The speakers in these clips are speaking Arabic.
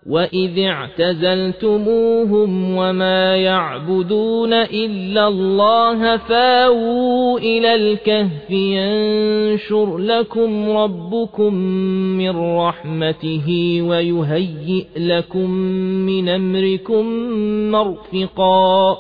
وَإِذِ اعْتَزَلْتُمُوهُمْ وَمَا يَعْبُدُونَ إِلَّا اللَّهَ فَآوُوا إِلَى الْكَهْفِ يَنشُرْ لَكُمْ رَبُّكُمْ مِنْ رَحْمَتِهِ وَيُهَيِّئْ لَكُمْ مِنْ أَمْرِكُمْ مَرْفَقًا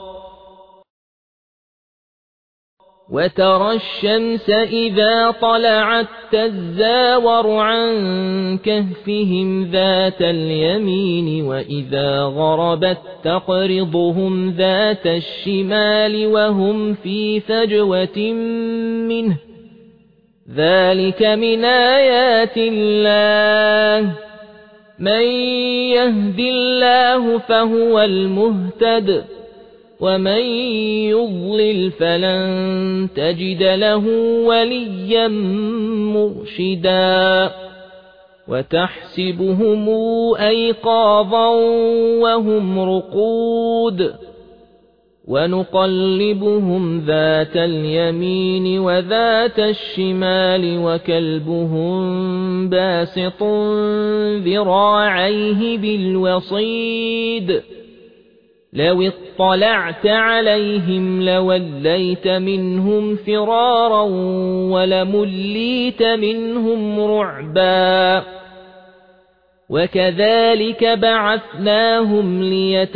وَتَرَى الشَّمْسَ إِذَا طَلَعَتْ تَزَاوَرُ عَنْ كَهْفِهِمْ ذَاتَ الْيَمِينِ وَإِذَا غَرَبَتْ تَقْرِضُهُمْ ذَاتَ الشِّمَالِ وَهُمْ فِي فَجْوَةٍ مِّنْهُ ذَلِكَ مِنْ آيَاتِ اللَّهِ مَنْ يَهْدِ اللَّهُ فَهُوَ الْمُهْتَدِ وَمَنْ يُضْلِلْ فَلَنْ تَجِدَ لَهُ وَلِيًّا مُرْشِدًا وَتَحْسَبُهُمْ أَيْقَاظًا وَهُمْ رُقُودٌ وَنُقَلِّبُهُمْ ذَاتَ الْيَمِينِ وَذَاتَ الشِّمَالِ وَكَلْبُهُمْ بَاسِطٌ ذِرَاعَيْهِ بِالْوَصِيدِ لَوِ اطَّلَعْتَ عَلَيْهِمْ لَوَلَّيْتَ مِنْهُمْ فِرَارًا وَلَمُلِّيتَ مِنْهُمْ رُعْبًا وَكَذَلِكَ بَعَثْنَاهُمْ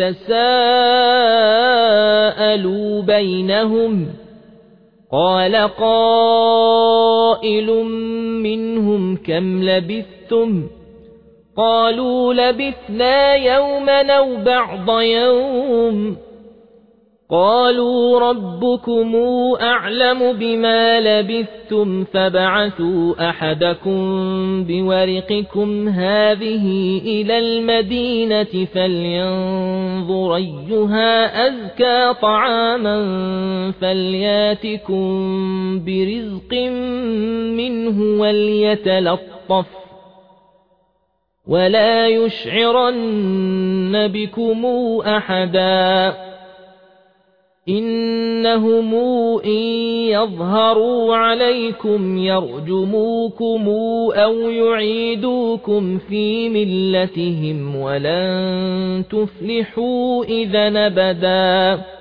لِيَتَسَاءَلُوا بَيْنَهُمْ قَالَ قَائِلٌ مِّنْهُمْ كَمْ لَبِثْتُمْ قالوا لبثنا يوما أو بعض يوم قالوا ربكم أعلم بما لبثتم فابعثوا أحدكم بورقكم هذه إلى المدينة فلينظر أيها أزكى طعاما فلياتكم برزق منه وليتلطف ولا يشعرن بكم أحدا إنهم إن يظهروا عليكم يرجموكم أو يعيدوكم في ملتهم ولن تفلحوا إذا أبدا